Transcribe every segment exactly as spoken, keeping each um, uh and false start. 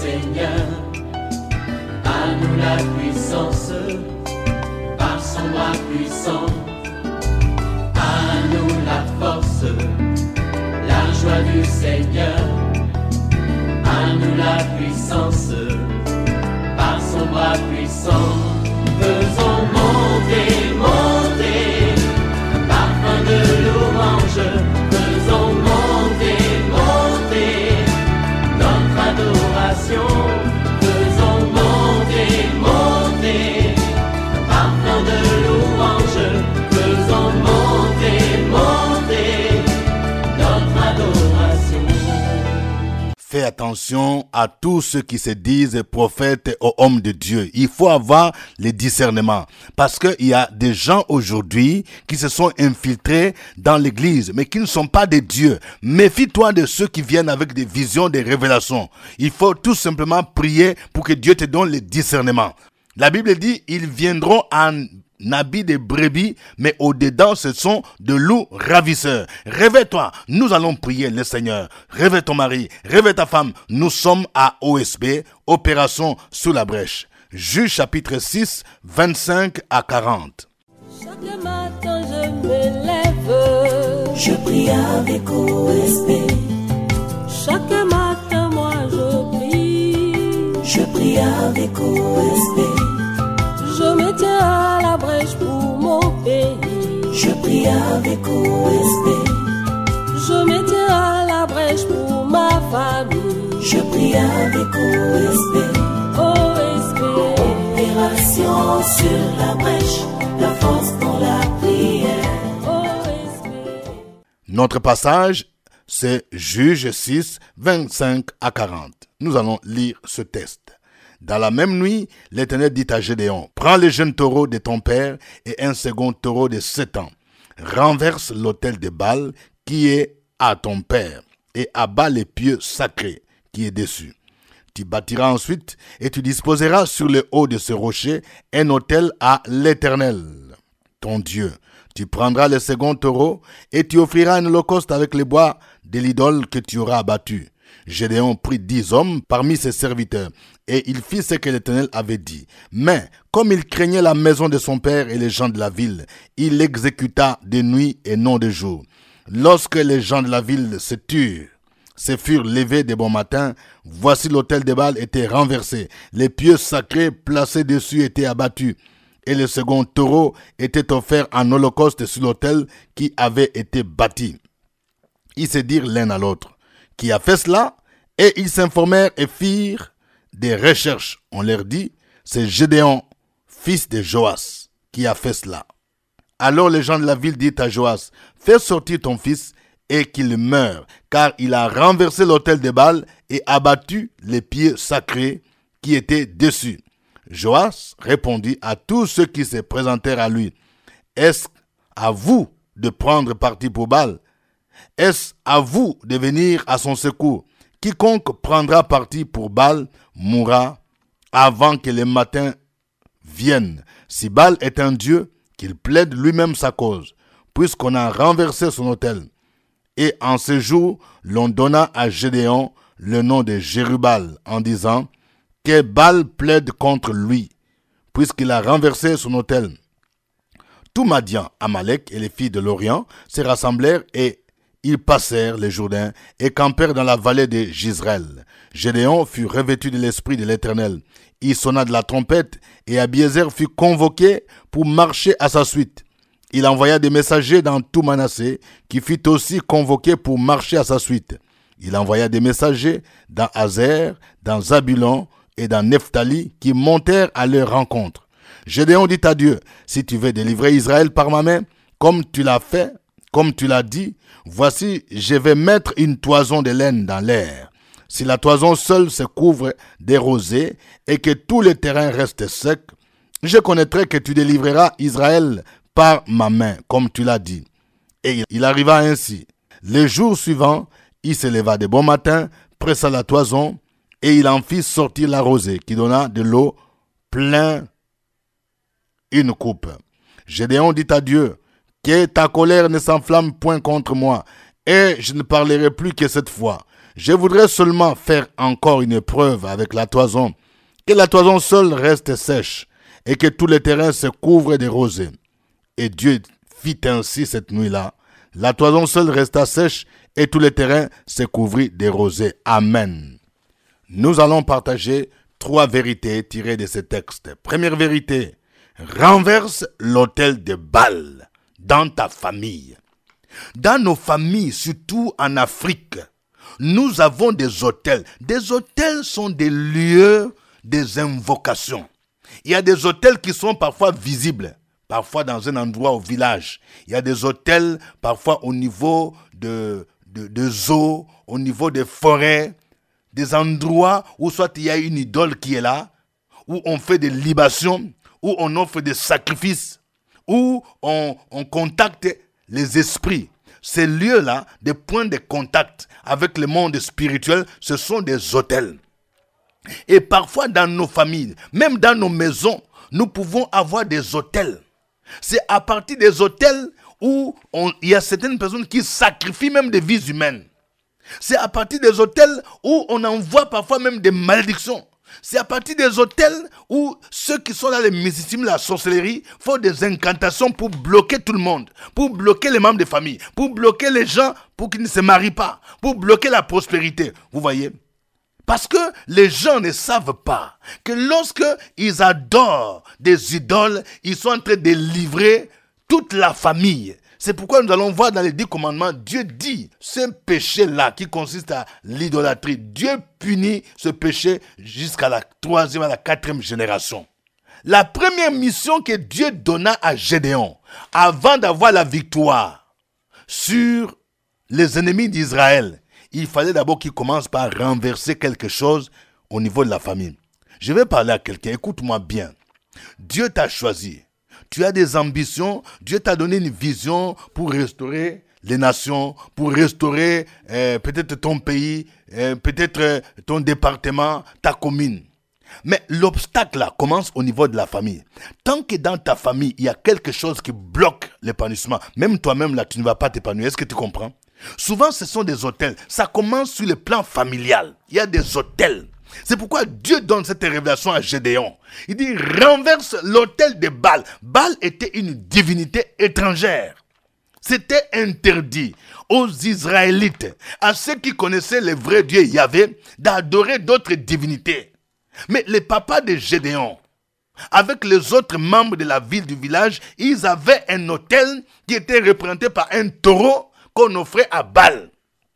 Seigneur. À nous la puissance, par son bras puissant. À nous la force, la joie du Seigneur. À nous la puissance, par son bras puissant. Faisons monter, monter, un parfum de louange. Faisons monter, monter, notre adoration. Faisons monter, monter, un parfum de louange. Faisons monter, monter, notre adoration. Fais attention à tous ceux qui se disent prophètes ou hommes de Dieu. Il faut avoir le discernement. Parce qu'il y a des gens aujourd'hui qui se sont infiltrés dans l'église, mais qui ne sont pas des dieux. Méfie-toi de ceux qui viennent avec des visions, des révélations. Il faut tout simplement prier pour que Dieu te donne le discernement. La Bible dit, ils viendront en habits de brebis, mais au-dedans, ce sont de loups ravisseurs. Réveille-toi, nous allons prier le Seigneur. Réveille ton mari, réveille ta femme. Nous sommes à O S B, Opération Sous la Brèche. Juge chapitre six, vingt-cinq à quarante. Chaque matin je me lève, je prie avec O S B. Chaque matin moi je prie, je prie avec O S B. Je me tiens à la brèche pour mon pays. Je prie avec O S B. Je me tiens à la brèche pour ma famille. Je prie avec O S B. O S B. Opération sur la brèche, la force dans la prière. O S B. Notre passage, c'est Juge six, vingt-cinq à quarante. Nous allons lire ce texte. Dans la même nuit, l'Éternel dit à Gédéon, prends les jeunes taureaux de ton père et un second taureau de sept ans. Renverse l'autel de Baal qui est à ton père et abat les pieux sacrés qui est dessus. Tu bâtiras ensuite et tu disposeras sur le haut de ce rocher un autel à l'Éternel, ton Dieu. Tu prendras le second taureau et tu offriras un holocauste avec les bois de l'idole que tu auras abattu. Gédéon prit dix hommes parmi ses serviteurs, et il fit ce que l'Éternel avait dit. Mais, comme il craignait la maison de son père et les gens de la ville, il l'exécuta de nuit et non de jour. Lorsque les gens de la ville se turent, se furent levés de bon matin, voici l'autel de Baal était renversé, les pieux sacrés placés dessus étaient abattus, et le second taureau était offert en holocauste sur l'autel qui avait été bâti. Ils se dirent l'un à l'autre, qui a fait cela? Et ils s'informèrent et firent des recherches. On leur dit, c'est Gédéon, fils de Joas, qui a fait cela. Alors les gens de la ville dirent à Joas, fais sortir ton fils et qu'il meure, car il a renversé l'autel de Baal et abattu les pieds sacrés qui étaient dessus. Joas répondit à tous ceux qui se présentèrent à lui, est-ce à vous de prendre parti pour Baal? Est-ce à vous de venir à son secours? Quiconque prendra parti pour Baal mourra avant que le matin vienne. Si Baal est un dieu, qu'il plaide lui-même sa cause, puisqu'on a renversé son autel. Et en ce jour, l'on donna à Gédéon le nom de Jérubal, en disant que Baal plaide contre lui, puisqu'il a renversé son autel. Tout Madian, Amalek et les filles de l'Orient se rassemblèrent et ils passèrent le Jourdain et campèrent dans la vallée de Jizreel. Gédéon fut revêtu de l'esprit de l'Éternel. Il sonna de la trompette et Abiézer fut convoqué pour marcher à sa suite. Il envoya des messagers dans tout Manassé, qui fut aussi convoqué pour marcher à sa suite. Il envoya des messagers dans Azer, dans Zabulon et dans Nephtali, qui montèrent à leur rencontre. Gédéon dit à Dieu, si tu veux délivrer Israël par ma main, comme tu l'as fait, comme tu l'as dit, voici, je vais mettre une toison de laine dans l'air. Si la toison seule se couvre des rosées et que tout le terrain reste sec, je connaîtrai que tu délivreras Israël par ma main, comme tu l'as dit. Et il arriva ainsi. Le jour suivant, il se leva de bon matin, pressa la toison, et il en fit sortir la rosée, qui donna de l'eau plein une coupe. Gédéon dit à Dieu, que ta colère ne s'enflamme point contre moi, et je ne parlerai plus que cette fois. Je voudrais seulement faire encore une preuve avec la toison, que la toison seule reste sèche et que tous les terrains se couvrent de rosées. Et Dieu fit ainsi cette nuit-là. La toison seule resta sèche et tous les terrains se couvrirent de rosées. Amen. Nous allons partager trois vérités tirées de ce texte. Première vérité, renverse l'autel de Baal dans ta famille. Dans nos familles, surtout en Afrique, nous avons des autels. Des autels sont des lieux, des invocations. Il y a des autels qui sont parfois visibles, parfois dans un endroit au village. Il y a des autels parfois au niveau de, de, de zoos, au niveau des forêts, des endroits où soit il y a une idole qui est là, où on fait des libations, où on offre des sacrifices, où on, on contacte les esprits. Ces lieux-là, des points de contact avec le monde spirituel, ce sont des autels. Et parfois dans nos familles, même dans nos maisons, nous pouvons avoir des autels. C'est à partir des autels où on, il y a certaines personnes qui sacrifient même des vies humaines. C'est à partir des autels où on envoie parfois même des malédictions. C'est à partir des autels où ceux qui sont là, les mysticismes, la sorcellerie, font des incantations pour bloquer tout le monde, pour bloquer les membres de famille, pour bloquer les gens pour qu'ils ne se marient pas, pour bloquer la prospérité. Vous voyez ? Parce que les gens ne savent pas que lorsque ils adorent des idoles, ils sont en train de livrer toute la famille. C'est pourquoi nous allons voir dans les dix commandements, Dieu dit, ce péché-là qui consiste à l'idolâtrie, Dieu punit ce péché jusqu'à la troisième, à la quatrième génération. La première mission que Dieu donna à Gédéon, avant d'avoir la victoire sur les ennemis d'Israël, il fallait d'abord qu'il commence par renverser quelque chose au niveau de la famille. Je vais parler à quelqu'un, écoute-moi bien. Dieu t'a choisi. Tu as des ambitions, Dieu t'a donné une vision pour restaurer les nations, pour restaurer euh, peut-être ton pays, euh, peut-être euh, ton département, ta commune. Mais l'obstacle là commence au niveau de la famille. Tant que dans ta famille, il y a quelque chose qui bloque l'épanouissement, même toi-même là, tu ne vas pas t'épanouir. Est-ce que tu comprends? Souvent, ce sont des autels. Ça commence sur le plan familial. Il y a des autels. C'est pourquoi Dieu donne cette révélation à Gédéon. Il dit, renverse l'autel de Baal. Baal était une divinité étrangère. C'était interdit aux Israélites, à ceux qui connaissaient le vrai Dieu Yahvé, d'adorer d'autres divinités. Mais les papas de Gédéon, avec les autres membres de la ville du village, ils avaient un autel qui était représenté par un taureau qu'on offrait à Baal.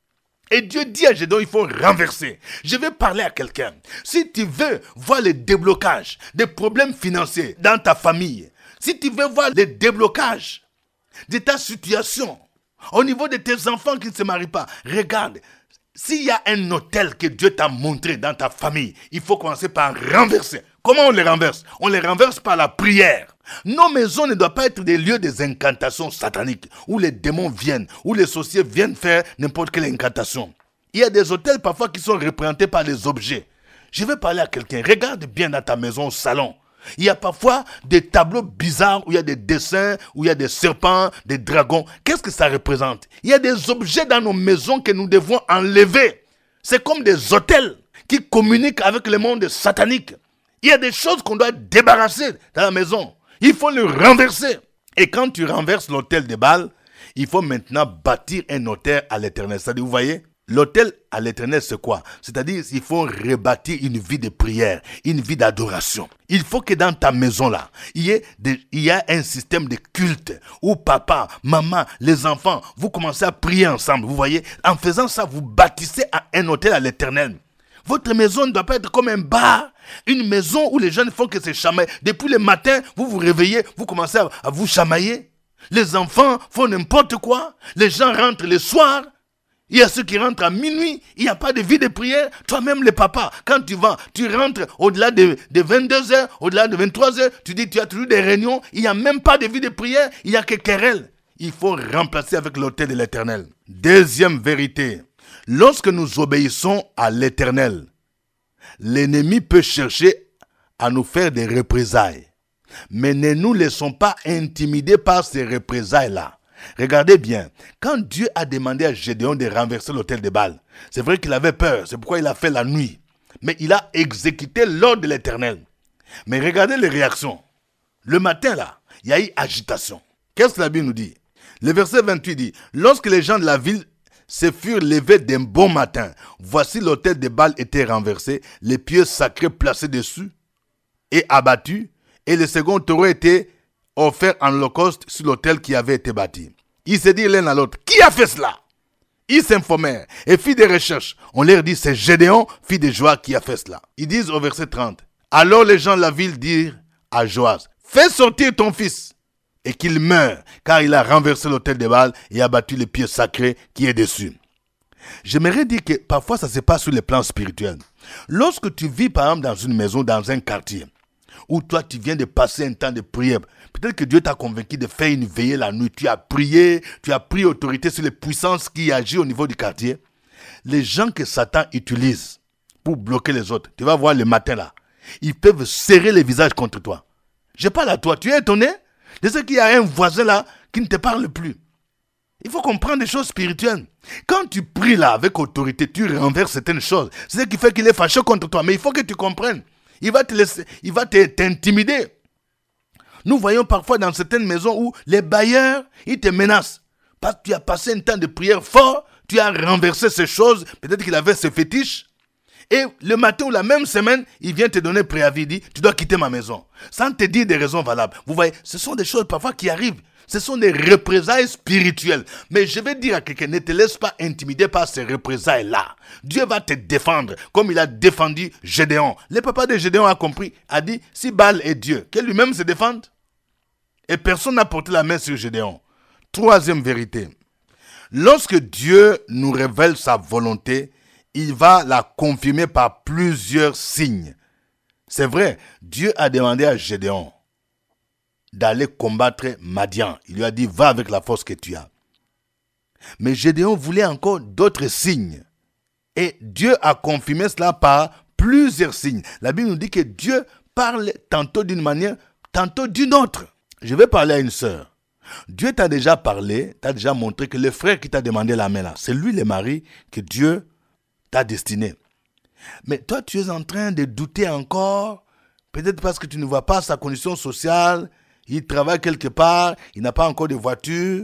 Et Dieu dit à Gédéon, il faut renverser. Je vais parler à quelqu'un. Si tu veux voir le déblocage des problèmes financiers dans ta famille, si tu veux voir le déblocage de ta situation, au niveau de tes enfants qui ne se marient pas, regarde, s'il y a un autel que Dieu t'a montré dans ta famille, il faut commencer par renverser. Comment on les renverse? On les renverse par la prière. Nos maisons ne doivent pas être des lieux des incantations sataniques, où les démons viennent, où les sorciers viennent faire n'importe quelle incantation. Il y a des hôtels parfois qui sont représentés par des objets. Je vais parler à quelqu'un, regarde bien dans ta maison au salon. Il y a parfois des tableaux bizarres où il y a des dessins, où il y a des serpents, des dragons. Qu'est-ce que ça représente? Il y a des objets dans nos maisons que nous devons enlever. C'est comme des hôtels qui communiquent avec le monde satanique. Il y a des choses qu'on doit débarrasser dans la maison. Il faut le renverser. Et quand tu renverses l'autel de Baal, il faut maintenant bâtir un autel à l'Éternel. C'est-à-dire, vous voyez, l'autel à l'Éternel, c'est quoi? C'est-à-dire, il faut rebâtir une vie de prière, une vie d'adoration. Il faut que dans ta maison-là, il y ait, des, il y a un système de culte où papa, maman, les enfants, vous commencez à prier ensemble. Vous voyez, en faisant ça, vous bâtissez un autel à l'Éternel. Votre maison ne doit pas être comme un bar, une maison où les gens ne font que se chamailler. Depuis le matin, vous vous réveillez, vous commencez à, à vous chamailler. Les enfants font n'importe quoi. Les gens rentrent le soir. Il y a ceux qui rentrent à minuit. Il n'y a pas de vie de prière. Toi-même, les papas, quand tu vas, tu rentres au-delà de, de vingt-deux heures, au-delà de vingt-trois heures, tu dis tu as toujours des réunions. Il n'y a même pas de vie de prière. Il n'y a que querelle. Il faut remplacer avec l'autel de l'Éternel. Deuxième vérité. Lorsque nous obéissons à l'Éternel, l'ennemi peut chercher à nous faire des représailles. Mais ne nous laissons pas intimider par ces représailles-là. Regardez bien, quand Dieu a demandé à Gédéon de renverser l'autel de Baal, c'est vrai qu'il avait peur, c'est pourquoi il a fait la nuit. Mais il a exécuté l'ordre de l'Éternel. Mais regardez les réactions. Le matin là, il y a eu agitation. Qu'est-ce que la Bible nous dit? Le verset vingt-huit dit, lorsque les gens de la ville se furent levés d'un bon matin, voici l'autel de Baal était renversé, les pieux sacrés placés dessus et abattus, et le second taureau était offert en holocauste sur l'autel qui avait été bâti. Ils se dirent l'un à l'autre, qui a fait cela? Ils s'informèrent et firent des recherches. On leur dit, c'est Gédéon, fils de Joas, qui a fait cela. Ils disent au verset trente, alors les gens de la ville dirent à Joas, fais sortir ton fils et qu'il meure, car il a renversé l'autel de Baal et abattu les pieux sacrés qui est dessus. J'aimerais dire que parfois ça se passe sur le plan spirituel. Lorsque tu vis par exemple dans une maison, dans un quartier, où toi tu viens de passer un temps de prière, peut-être que Dieu t'a convaincu de faire une veillée la nuit, tu as prié, tu as pris autorité sur les puissances qui agissent au niveau du quartier. Les gens que Satan utilise pour bloquer les autres, tu vas voir le matin là, ils peuvent serrer les visages contre toi. Je parle à toi, tu es étonné de ce qu'il y a un voisin là qui ne te parle plus. Il faut comprendre des choses spirituelles. Quand tu pries là avec autorité, tu renverses certaines choses. C'est ce qui fait qu'il est fâché contre toi. Mais il faut que tu comprennes. Il va te laisser, il va te, t'intimider. Nous voyons parfois dans certaines maisons où les bailleurs, ils te menacent. Parce que tu as passé un temps de prière fort, tu as renversé ces choses, peut-être qu'il avait ce fétiche. Et le matin ou la même semaine, il vient te donner préavis, il dit, tu dois quitter ma maison. Sans te dire des raisons valables. Vous voyez, ce sont des choses parfois qui arrivent. Ce sont des représailles spirituelles. Mais je vais dire à quelqu'un, ne te laisse pas intimider par ces représailles-là. Dieu va te défendre, comme il a défendu Gédéon. Le papa de Gédéon a compris, a dit, si Baal est Dieu, que lui-même se défende. Et personne n'a porté la main sur Gédéon. Troisième vérité. Lorsque Dieu nous révèle sa volonté, il va la confirmer par plusieurs signes. C'est vrai, Dieu a demandé à Gédéon d'aller combattre Madian. Il lui a dit, va avec la force que tu as. Mais Gédéon voulait encore d'autres signes. Et Dieu a confirmé cela par plusieurs signes. La Bible nous dit que Dieu parle tantôt d'une manière, tantôt d'une autre. Je vais parler à une sœur. Dieu t'a déjà parlé, t'a déjà montré que le frère qui t'a demandé la main là, c'est lui le mari que Dieu t'a destiné. Mais toi, tu es en train de douter encore, peut-être parce que tu ne vois pas sa condition sociale, il travaille quelque part, il n'a pas encore de voiture.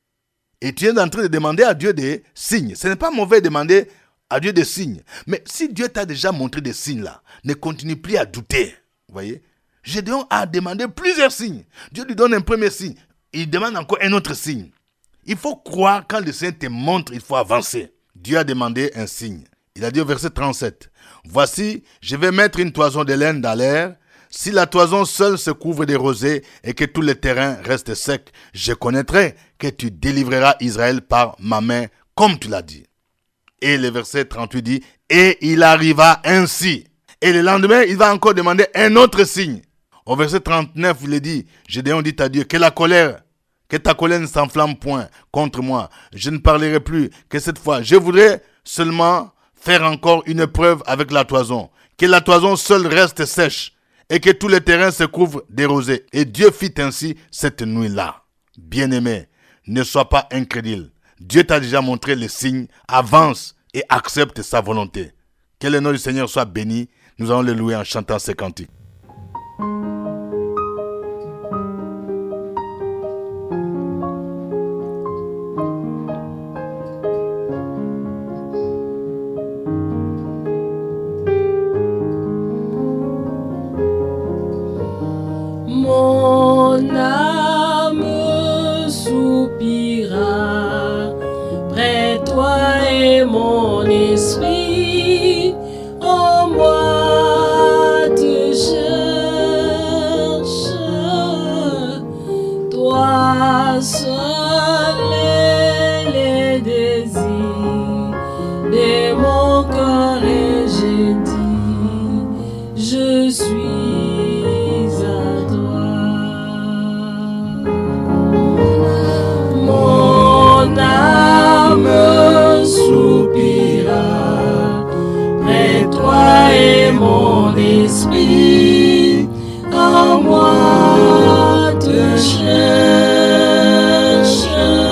Et tu es en train de demander à Dieu des signes. Ce n'est pas mauvais de demander à Dieu des signes. Mais si Dieu t'a déjà montré des signes là, ne continue plus à douter. Vous voyez? Gédéon a demandé plusieurs signes. Dieu lui donne un premier signe. Il demande encore un autre signe. Il faut croire quand le Seigneur te montre, il faut avancer. Dieu a demandé un signe. Il a dit au verset trente-sept, « Voici, je vais mettre une toison de laine dans l'air. Si la toison seule se couvre de rosée et que tout le terrain reste sec, je connaîtrai que tu délivreras Israël par ma main, comme tu l'as dit. » Et le verset trente-huit dit, « Et il arriva ainsi. » Et le lendemain, il va encore demander un autre signe. Au verset trente-neuf, il est dit, Gédéon dit à Dieu, que la colère, que ta colère ne s'enflamme point contre moi. Je ne parlerai plus que cette fois. Je voudrais seulement faire encore une preuve avec la toison. Que la toison seule reste sèche et que tout le terrain se couvre de rosée. Et Dieu fit ainsi cette nuit-là. Bien-aimé, ne sois pas incrédule. Dieu t'a déjà montré les signes. Avance et accepte sa volonté. Que le nom du Seigneur soit béni. Nous allons le louer en chantant ces cantiques. Mon âme soupira près de toi et mon esprit en moi te cherche. Toi seul est les désirs de mon cœur et j'ai dit, je suis mon âme soupira près de toi et mon esprit en moi te cherche.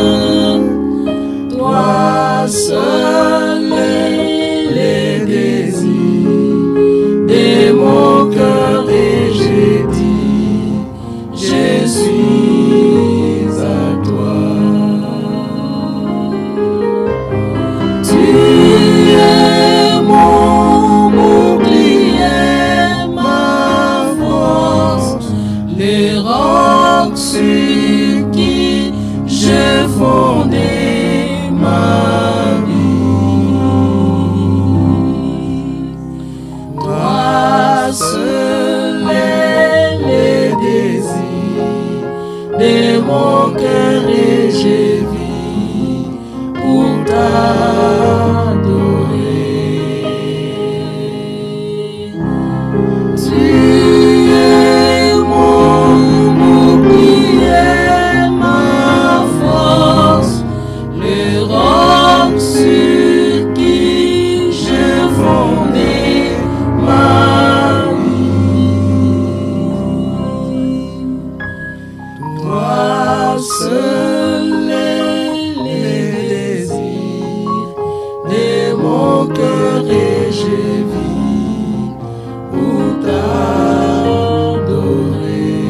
je vis pour t'adorer.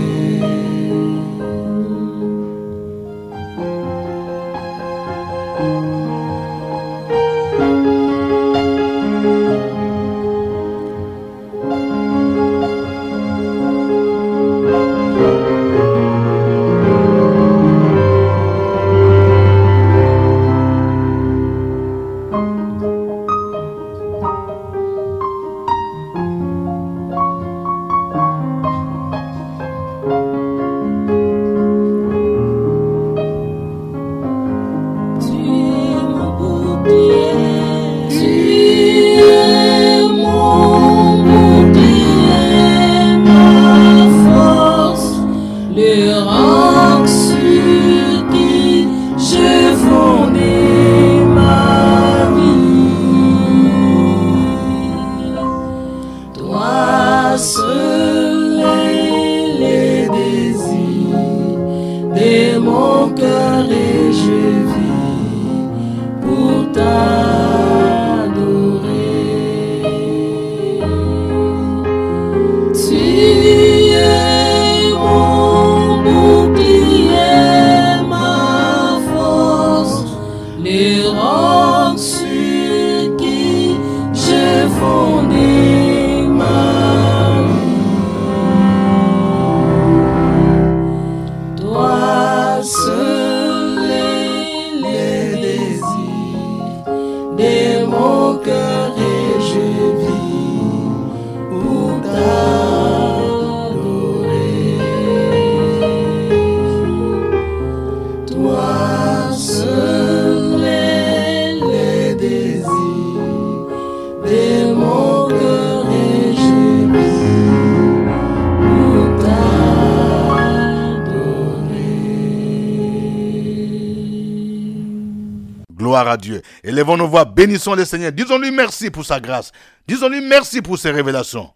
Gloire à Dieu. Élevons nos voix, bénissons le Seigneur. Disons-lui merci pour sa grâce. Disons-lui merci pour ses révélations.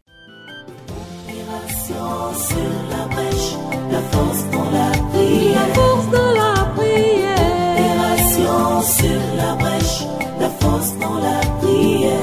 Opération sur la brèche, la force dans la prière. La force dans la prière. Opération sur la brèche, la force dans la prière.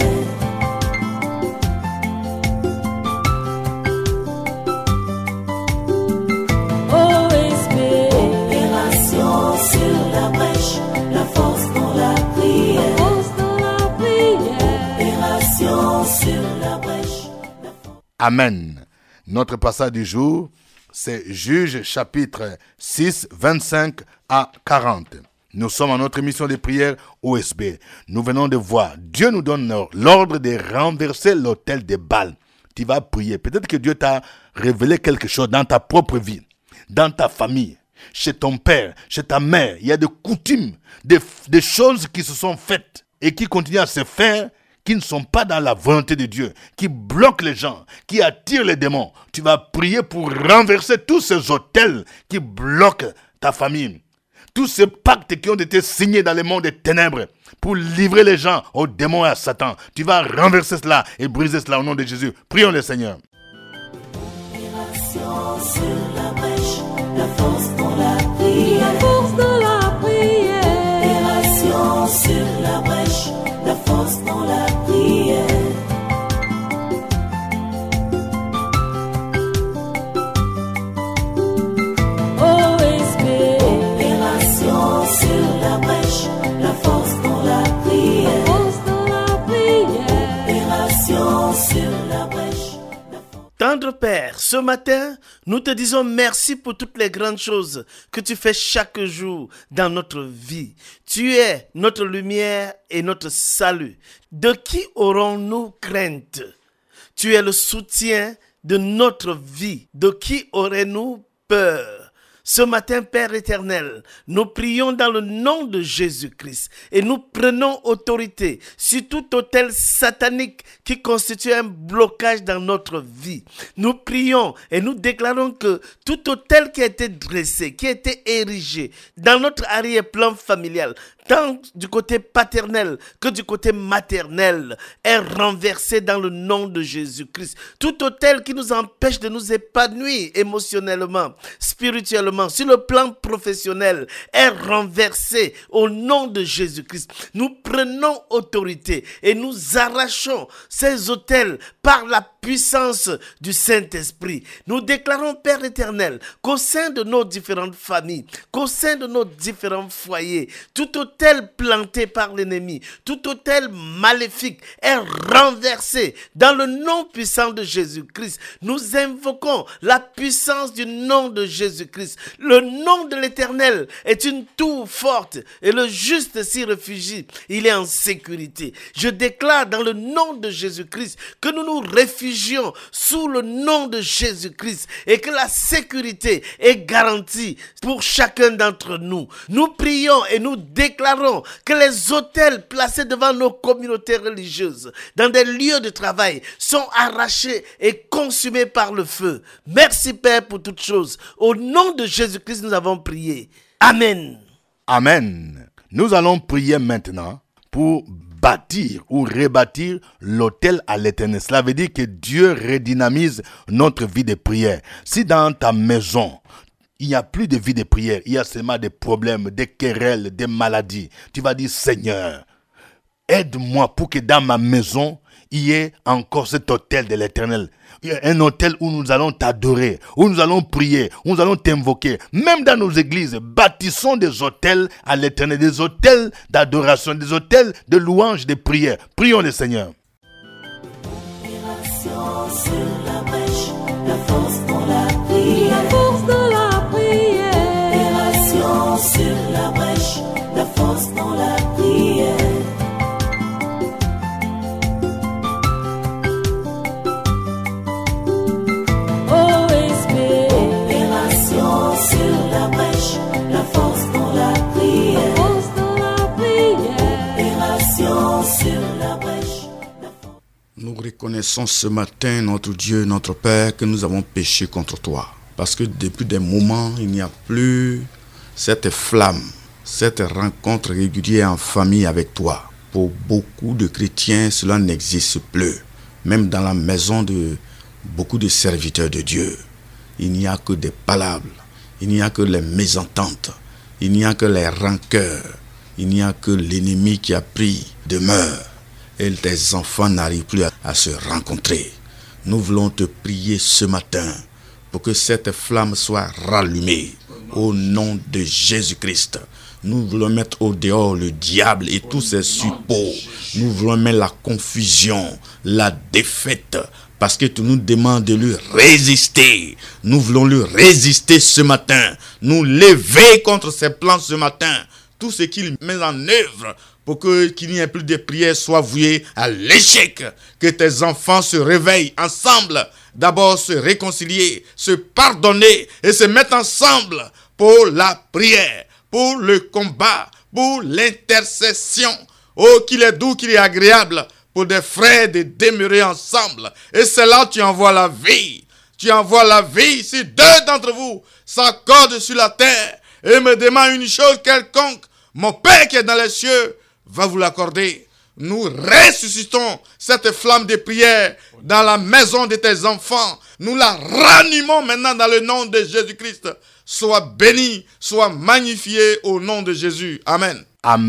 O S B. Opération sur la brèche, la force dans la prière. La force dans la prière. Opération sur la brèche, la force. Amen. Notre passage du jour, c'est Juges chapitre six, vingt-cinq à quarante. Nous sommes en notre émission de prière O S B. Nous venons de voir, Dieu nous donne l'ordre de renverser l'autel de Baal. Tu vas prier. Peut-être que Dieu t'a révélé quelque chose dans ta propre vie, dans ta famille, chez ton père, chez ta mère. Il y a des coutumes, des, des choses qui se sont faites et qui continuent à se faire, qui ne sont pas dans la volonté de Dieu, qui bloquent les gens, qui attirent les démons. Tu vas prier pour renverser tous ces autels qui bloquent ta famille. Tous ces pactes qui ont été signés dans le monde des ténèbres pour livrer les gens aux démons et à Satan. Tu vas renverser cela et briser cela au nom de Jésus. Prions le Seigneur. Opération sur la brèche, la force dans la prière. La force dans la prière. Opération sur la brèche, la force dans la prière. O S B. Opération sur la brèche, la force dans la La prière. force dans la prière. Opération sur la brèche, la force. Tendre Père, ce matin, nous te disons merci pour toutes les grandes choses que tu fais chaque jour dans notre vie. Tu es notre lumière et notre salut. De qui aurons-nous crainte? Tu es le soutien de notre vie. De qui aurons-nous peur? Ce matin, Père éternel, nous prions dans le nom de Jésus-Christ et nous prenons autorité sur tout autel satanique qui constitue un blocage dans notre vie. Nous prions et nous déclarons que tout autel qui a été dressé, qui a été érigé dans notre arrière-plan familial, tant du côté paternel que du côté maternel, est renversé dans le nom de Jésus-Christ. Tout autel qui nous empêche de nous épanouir émotionnellement, spirituellement, sur le plan professionnel, est renversé au nom de Jésus-Christ. Nous prenons autorité et nous arrachons ces autels par la puissance du Saint-Esprit. Nous déclarons, Père éternel, qu'au sein de nos différentes familles, qu'au sein de nos différents foyers, tout autel planté par l'ennemi, tout autel maléfique est renversé dans le nom puissant de Jésus-Christ. Nous invoquons la puissance du nom de Jésus-Christ. Le nom de l'Éternel est une tour forte et le juste s'y réfugie. Il est en sécurité. Je déclare dans le nom de Jésus-Christ que nous nous réfugions sous le nom de Jésus-Christ et que la sécurité est garantie pour chacun d'entre nous. Nous prions et nous déclarons que les autels placés devant nos communautés religieuses, dans des lieux de travail, sont arrachés et consumés par le feu. Merci Père pour toutes choses. Au nom de Jésus-Christ, nous avons prié. Amen. Amen. Nous allons prier maintenant pour bâtir ou rebâtir l'autel à l'Éternel. Cela veut dire que Dieu redynamise notre vie de prière. Si dans ta maison, il n'y a plus de vie de prière, il y a seulement des problèmes, des querelles, des maladies, tu vas dire, Seigneur, aide-moi pour que dans ma maison, il y ait encore cet autel de l'Éternel. Un autel où nous allons t'adorer, où nous allons prier, où nous allons t'invoquer. Même dans nos églises, bâtissons des autels à l'Éternel, des autels d'adoration, des autels de louange, de prière. Prions le Seigneur. Opération sur la brèche, la force dans la prière. La force dans la prière. Opération sur la brèche, la force dans la prière. Nous reconnaissons ce matin, notre Dieu, notre Père, que nous avons péché contre toi. Parce que depuis des moments, il n'y a plus cette flamme, cette rencontre régulière en famille avec toi. Pour beaucoup de chrétiens, cela n'existe plus. Même dans la maison de beaucoup de serviteurs de Dieu, il n'y a que des palabres, il n'y a que les mésententes, il n'y a que les rancœurs, il n'y a que l'ennemi qui a pris demeure. Et tes enfants n'arrivent plus à, à se rencontrer. Nous voulons te prier ce matin pour que cette flamme soit rallumée au nom de Jésus-Christ. Nous voulons mettre au dehors le diable et tous ses suppôts. Nous voulons mettre la confusion, la défaite, parce que tu nous demandes de lui résister. Nous voulons lui résister ce matin. Nous lever contre ses plans ce matin. Tout ce qu'il met en œuvre pour que, qu'il n'y ait plus de prières soit voué à l'échec. Que tes enfants se réveillent ensemble. D'abord se réconcilier, se pardonner et se mettre ensemble pour la prière, pour le combat, pour l'intercession. Oh, qu'il est doux, qu'il est agréable pour des frères de demeurer ensemble. Et c'est là que tu envoies la vie. Tu envoies la vie. Si deux d'entre vous s'accordent sur la terre et me demandent une chose quelconque, mon Père qui est dans les cieux va vous l'accorder. Nous ressuscitons cette flamme de prière dans la maison de tes enfants. Nous la ranimons maintenant dans le nom de Jésus-Christ. Sois béni, sois magnifié au nom de Jésus. Amen.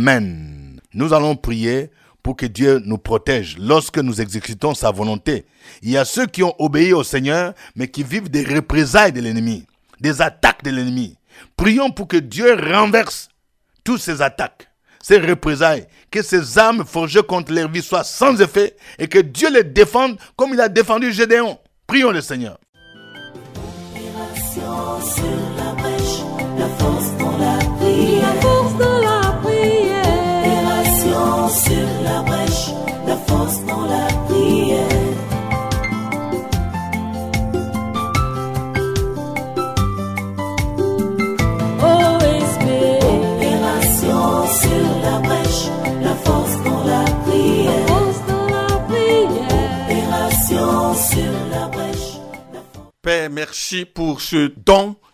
Amen. Nous allons prier pour que Dieu nous protège lorsque nous exécutons sa volonté. Il y a ceux qui ont obéi au Seigneur, mais qui vivent des représailles de l'ennemi, des attaques de l'ennemi. Prions pour que Dieu renverse toutes ces attaques, ces représailles, que ces armes forgées contre leur vie soient sans effet et que Dieu les défende comme il a défendu Gédéon. Prions le Seigneur. Opération sur la brèche, la force dans la prière. La force dans la prière. Opération sur la brèche, la force dans la prière. Père, merci pour ce don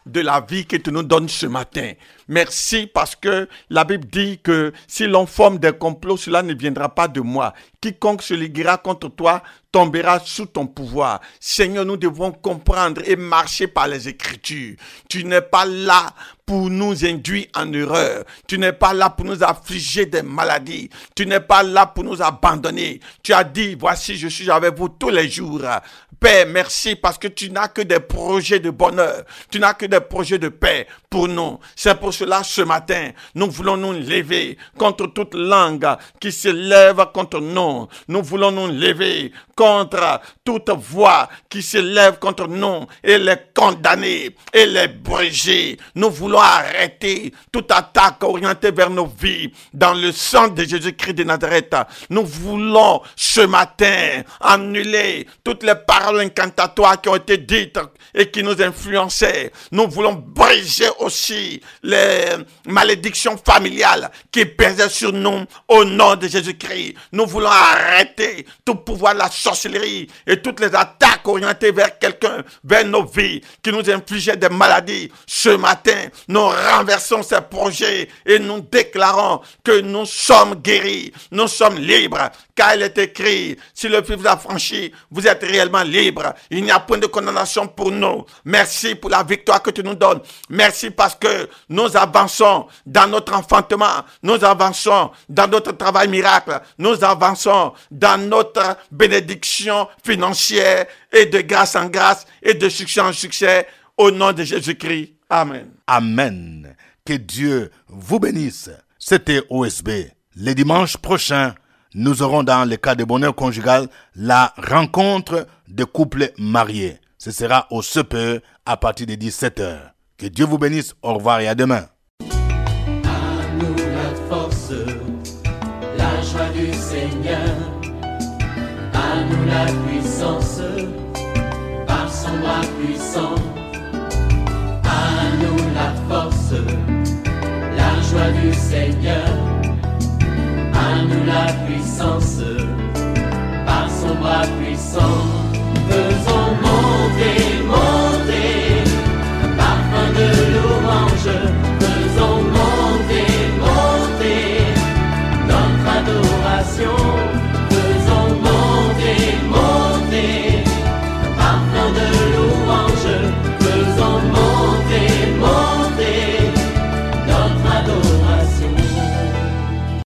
de la vie que tu nous donnes ce matin. Merci parce que la Bible dit que si l'on forme des complots, cela ne viendra pas de moi. Quiconque se liguera contre toi tombera sous ton pouvoir. Seigneur, nous devons comprendre et marcher par les Écritures. Tu n'es pas là pour nous induire en erreur. Tu n'es pas là pour nous affliger des maladies. Tu n'es pas là pour nous abandonner. Tu as dit, voici, je suis avec vous tous les jours. Père, merci parce que tu n'as que des projets de bonheur. Tu n'as que des projets de paix pour nous. C'est pour cela, ce matin, nous voulons nous lever contre toute langue qui se lève contre nous. Nous voulons nous lever contre toute voix qui se lève contre nous et les condamner et les briser. Nous voulons arrêter toute attaque orientée vers nos vies dans le sang de Jésus-Christ de Nazareth. Nous voulons ce matin annuler toutes les paroles incantatoires qui ont été dites et qui nous influençaient. Nous voulons briser aussi les malédictions familiales qui pesaient sur nous au nom de Jésus-Christ. Nous voulons arrêter tout pouvoir de la sorcellerie et toutes les attaques orientées vers quelqu'un, vers nos vies, qui nous infligeaient des maladies. Ce matin, nous renversons ces projets et nous déclarons que nous sommes guéris, nous sommes libres, car il est écrit, si le Fils vous a franchi, vous êtes réellement libre. Il n'y a point de condamnation pour nous. Merci pour la victoire que tu nous donnes. Merci parce que nous avançons dans notre enfantement, nous avançons dans notre travail miracle, nous avançons dans notre bénédiction financière et de grâce en grâce et de succès en succès au nom de Jésus-Christ. Amen. Amen. Que Dieu vous bénisse. C'était O S B. Les dimanches prochains, nous aurons dans le cas de bonheur conjugal la rencontre de couples mariés. Ce sera au C P E à partir de dix-sept heures. Que Dieu vous bénisse. Au revoir et à demain. À nous la force, la joie du Seigneur. À nous la puissance, par son bras puissant. À nous la force, la joie du Seigneur. À nous la puissance, par son bras puissant. Faisons monter